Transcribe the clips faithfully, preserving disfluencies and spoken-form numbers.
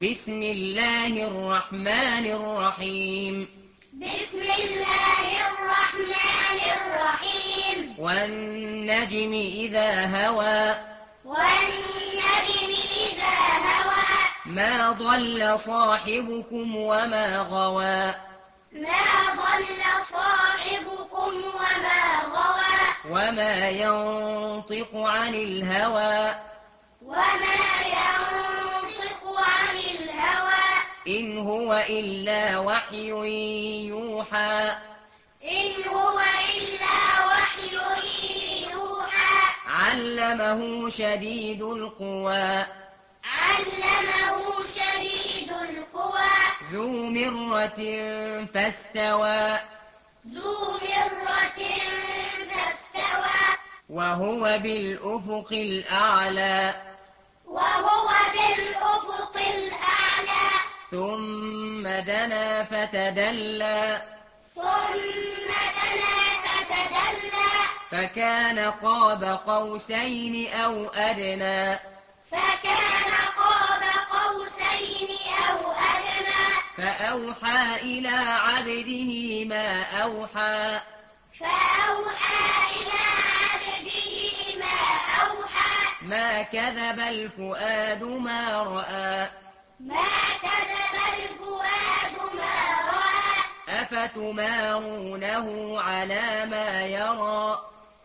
بسم الله الرحمن الرحيم بسم الله الرحمن الرحيم والنجم إذا هوى والنجم إذا هوى ما ضل صاحبكم وما غوى ما ضل صاحبكم وما غوى وما ينطق عن الهوى وما ينطق عن الهوى إن هو إلا وحي يوحى إن هو إلا وحي يوحى علمه شديد القوى علمه شديد القوى ذو مرة فاستوى ذو مرة فاستوى وهو بالأفق الأعلى وهو بالأفق الأعلى ثم دنا فتدلى ثم دنا فتدلى فكان قاب قوسين أو أدنى فكان قاب قوسين أو أدنى فأوحى إلى عبده ما أوحى فأوحى إلى عبده ما أوحى ما كذب الفؤاد ما رأى ما كذب الفؤاد ما رأى أفتمارونه على ما يرى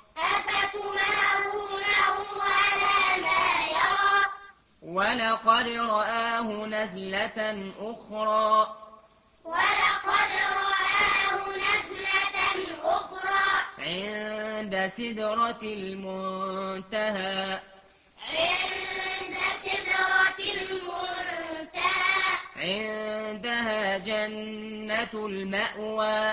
أفتمارونه على ما يرى ولقد رآه نزلة أخرى ولقد رآه نزلة أخرى عند سدرة المنتهى عند سدرة المنتهى عندها جنة المأوى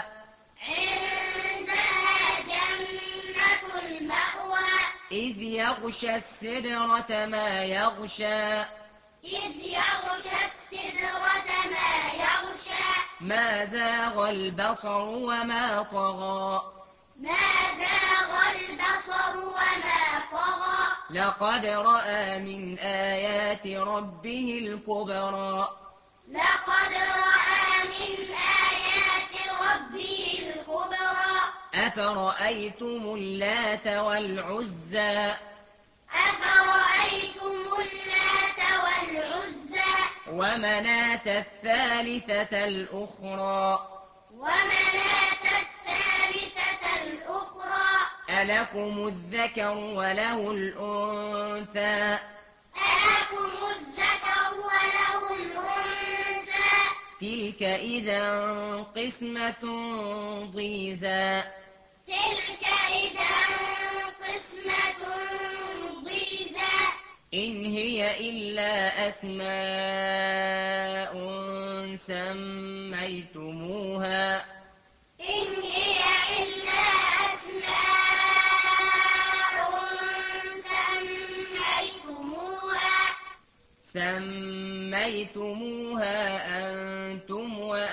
عندها جنة المأوى إذ يغشى السدرة ما يغشى إذ يغشى السدرة ما يغشى ما زاغ البصر وما طغى ما زاغ البصر وما طغى لقد رأى من آيات ربه الكبرى لقد رأى من آيات ربه الكبرى أفرأيتم اللات والعزى أفرأيتم اللات والعزى ومناة الثالثة الأخرى ومناة الثالثة الأخرى ألكم الذكر وله الأنثى ألكم الذكر وله الأنثى تلك إذا قسمة ضيزى تلك إذا قسمة ضيزى إن هي إلا أسماء سميتموها إن هي إلا أسماء سميتموها سميتموها أنتم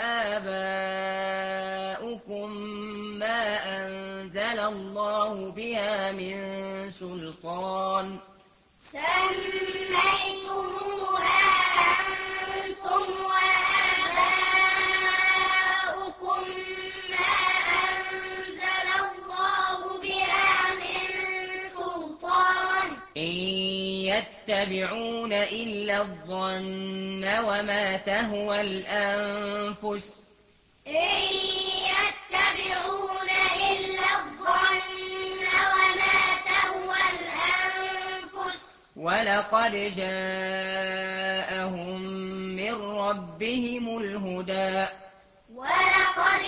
وآباؤكم ما أنزل الله بها من سلطان سميتموها أنتم وآباؤكم ما أنزل الله بها من سلطان إن يتبعون إلا الظن وما تهوى الأنفس إن يتبعون إلا الظن وما تهوى الأنفس ولقد جاءهم من ربهم الهدى ولقد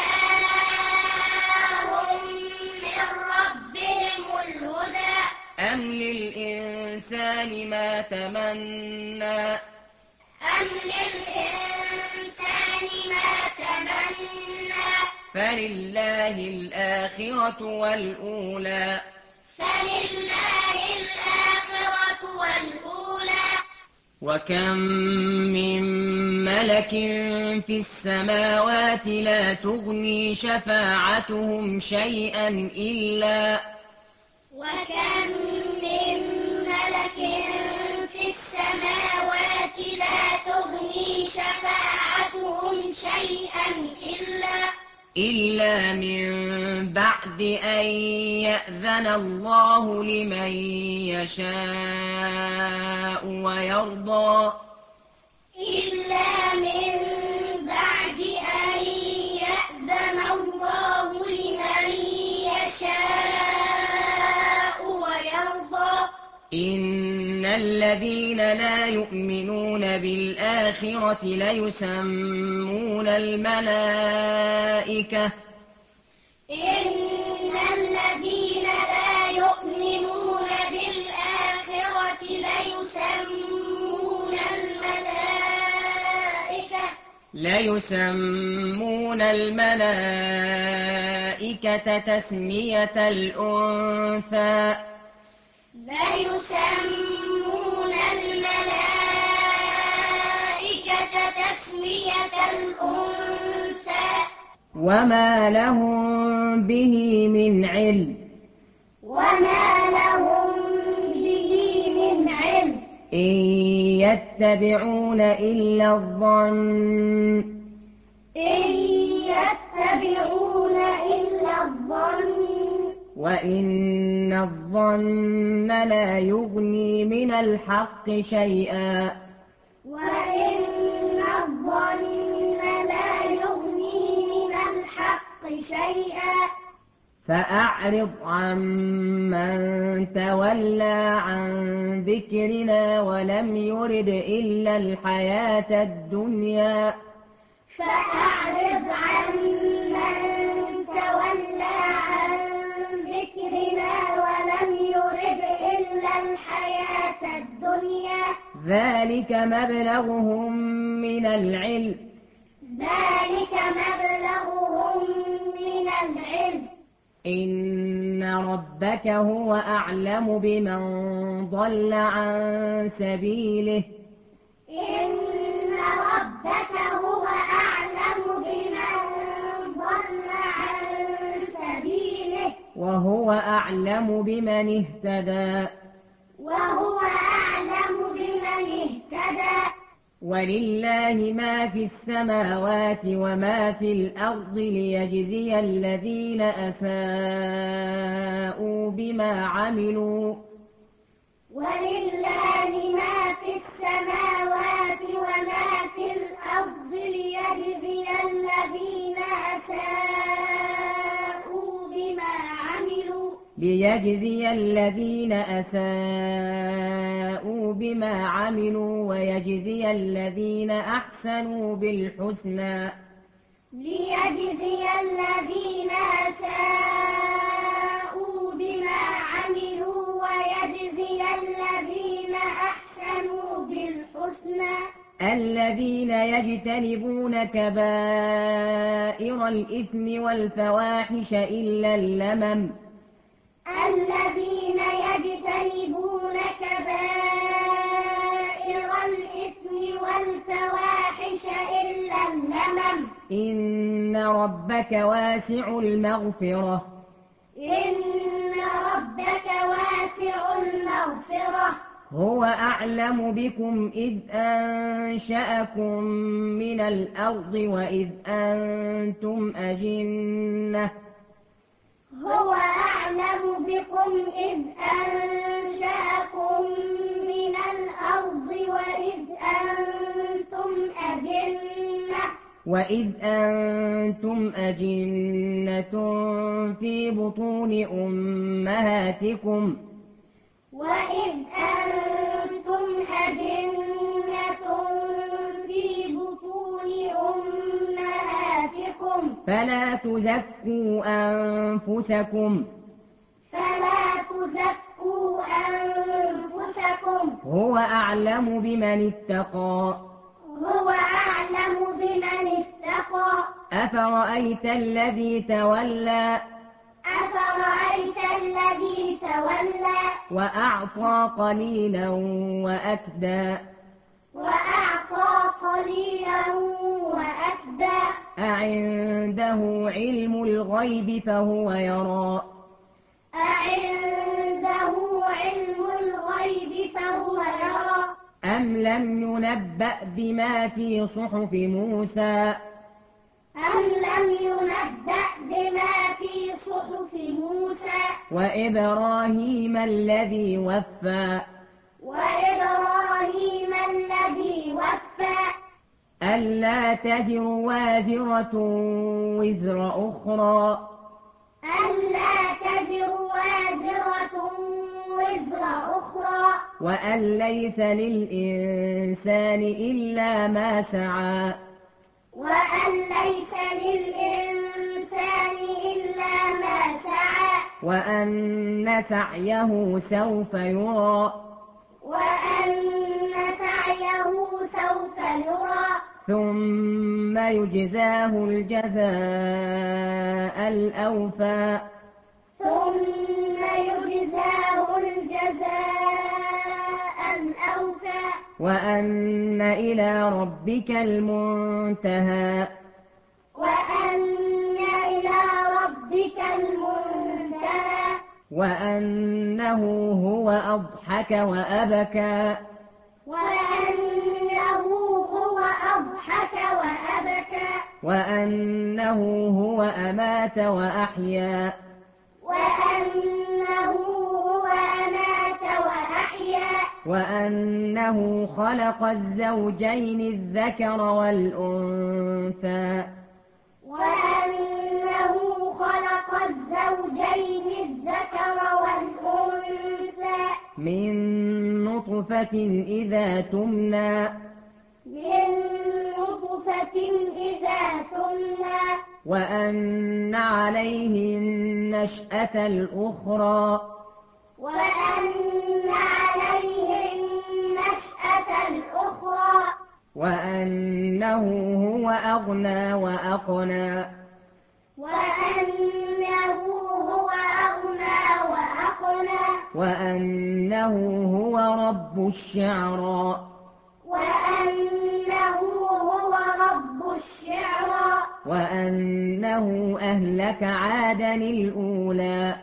جاءهم من ربهم الهدى أم للإنسان ما تمنى أم للإنسان ما تمنى فلله الآخرة والأولى فلله الآخرة والأولى وكم من ملك في السماوات لا تغني شفاعتهم شيئا إلا وكم من ملك في السماوات لا تغني شفاعتهم شيئا إلا إلا من بعد أن يأذن الله لمن يشاء ويرضى إلا من بعد أن يأذن الله لمن يشاء ويرضى إن الذين لا يؤمنون بالآخرة ليسمون الملائكة إن الذين لا يؤمنون بالآخرة ليسمون الملائكة ليسمون الملائكة تسمية الأنثى ليسمون الملائكة تسمية الأنثى وما لهم به من علم وما لهم به من علم إن يتبعون إلا الظن إن يتبعون إلا الظن وإن الظن لا يغني من الحق شيئا وإن الظن لا يغني من الحق شيئا فأعرض عمن تولى عن ذكرنا ولم يرد إلا الحياة الدنيا فأعرض عمن تولى عن ذكرنا ولم يرد إلا الحياة الدنيا ذلك مبلغهم من العلم ذلك مبلغهم من العلم إن ربك هو أعلم بمن ضل عن سبيله إن ربك هو أعلم بمن ضل عن سبيله وهو أعلم بمن اهتدى وهو أعلم بمن اهتدى ولله ما في السماوات وما في الأرض ليجزي الذين أساءوا بما عملوا ولله ما في السماوات وما في الأرض ليجزي الذين أساءوا بما عملوا ليجزي الذين أساءوا بما عملوا ويجزي الذين أحسنوا بالحسنى ليجزي الذين أساءوا بما عملوا ويجزي الذين أحسنوا بالحسنى الذين يجتنبون كبائر الإثم والفواحش إلا اللمم الذين يجتنبون كبائر الإثم والفواحش إلا اللمم إن ربك واسع المغفرة إن ربك واسع المغفرة هو أعلم بكم إذ أنشأكم من الأرض وإذ أنتم أجنة هو أعلم بكم إذ أنشأكم من الأرض وإذ أنتم أجنة وإذ أنتم أجنة في بطون أمهاتكم وإذ أنتم أجنة في بطون أمهاتكم فلا تزكوا أنفسكم فلا تزكوا أنفسكم هو أعلم بمن اتقى هو أعلم بمن اتقى أفرأيت الذي تولى أفرأيت الذي تولى وأعطى قليلا وأكدى وأعطى قليلا وأكدى أعنده علم الغيب فهو يرى أعنده علم الغيب فهو يرى أم لم ينبأ بما في صحف موسى أم لم ينبأ بما في صحف موسى وإبراهيم الذي وفى وإبراهيم الذي وفى ألا تزر وازرة وزر أخرى ألا تزر وازرة وزر أخرى وأن ليس للإنسان إلا ما سعى وأن ليس للإنسان إلا ما سعى وأن سعيه سوف يرى وأن سعيه سوف يرى ثم يجزاه الجزاء الأوفى ثم يجزاه الجزاء الأوفى وأن إلى ربك المنتهى وأن إلى ربك المنتهى وأنه هو أضحك وأبكى وأنه هو أضحك وأبكى وأنه هو أمات وأحيا وأنه هو أمات وأحيا وأنه خلق الزوجين الذكر والأنثى وأنه خلق الزوجين الذكر والأنثى من نطفة إذا تمنى من نطفة إذا تمنى وأن عليه النشأة الأخرى وأن عليه النشأة الأخرى وأنه هو أغنى وأقنى وأنه هو أغنى وأقنى وأنه هو رب الشعرى وأنه هو رب الشعرى وأنه أهلك عادا الأولى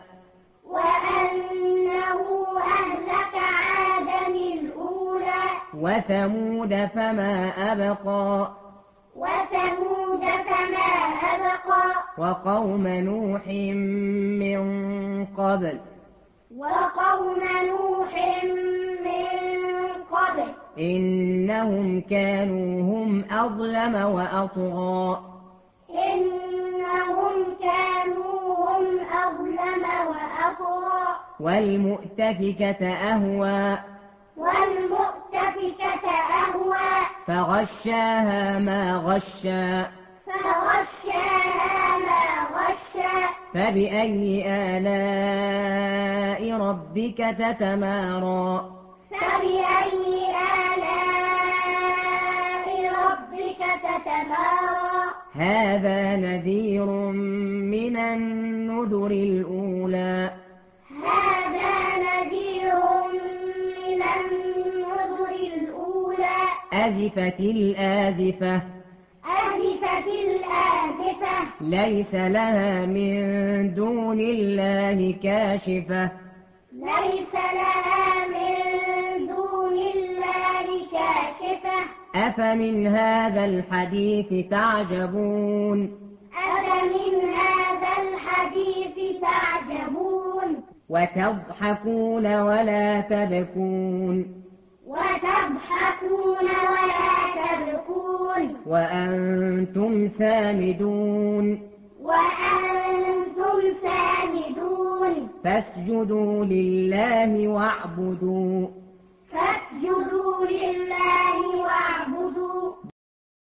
وأنه أهلك عادا الأولى وثمود فما أبقى وثمود فما أبقى وقوم نوح من قبل وقوم نوح من قبل إنهم كانوا هم أظلم وأطغى إنهم كانوا هم أظلم وأطغى والمؤتفكة أهوى والمؤتفكة أهوى فغشاها ما غشى فغشاها ما غشى فبأي آلاء ربك تتمارى فبأي آلاء ربك تتمارى هذا نذير من النذر الأولى هذا نذير من النذر الأولى أزفت الآزفة أزفت الآزفة ليس لها من دون الله كاشفة ليس لها من دون الله كاشفة أفمن هذا الحديث تعجبون أفمن هذا الحديث تعجبون وتضحكون ولا تبكون وتضحكون ولا تبكون وأنتم سامدون وأنتم سامدون فاسجدوا لله واعبدوا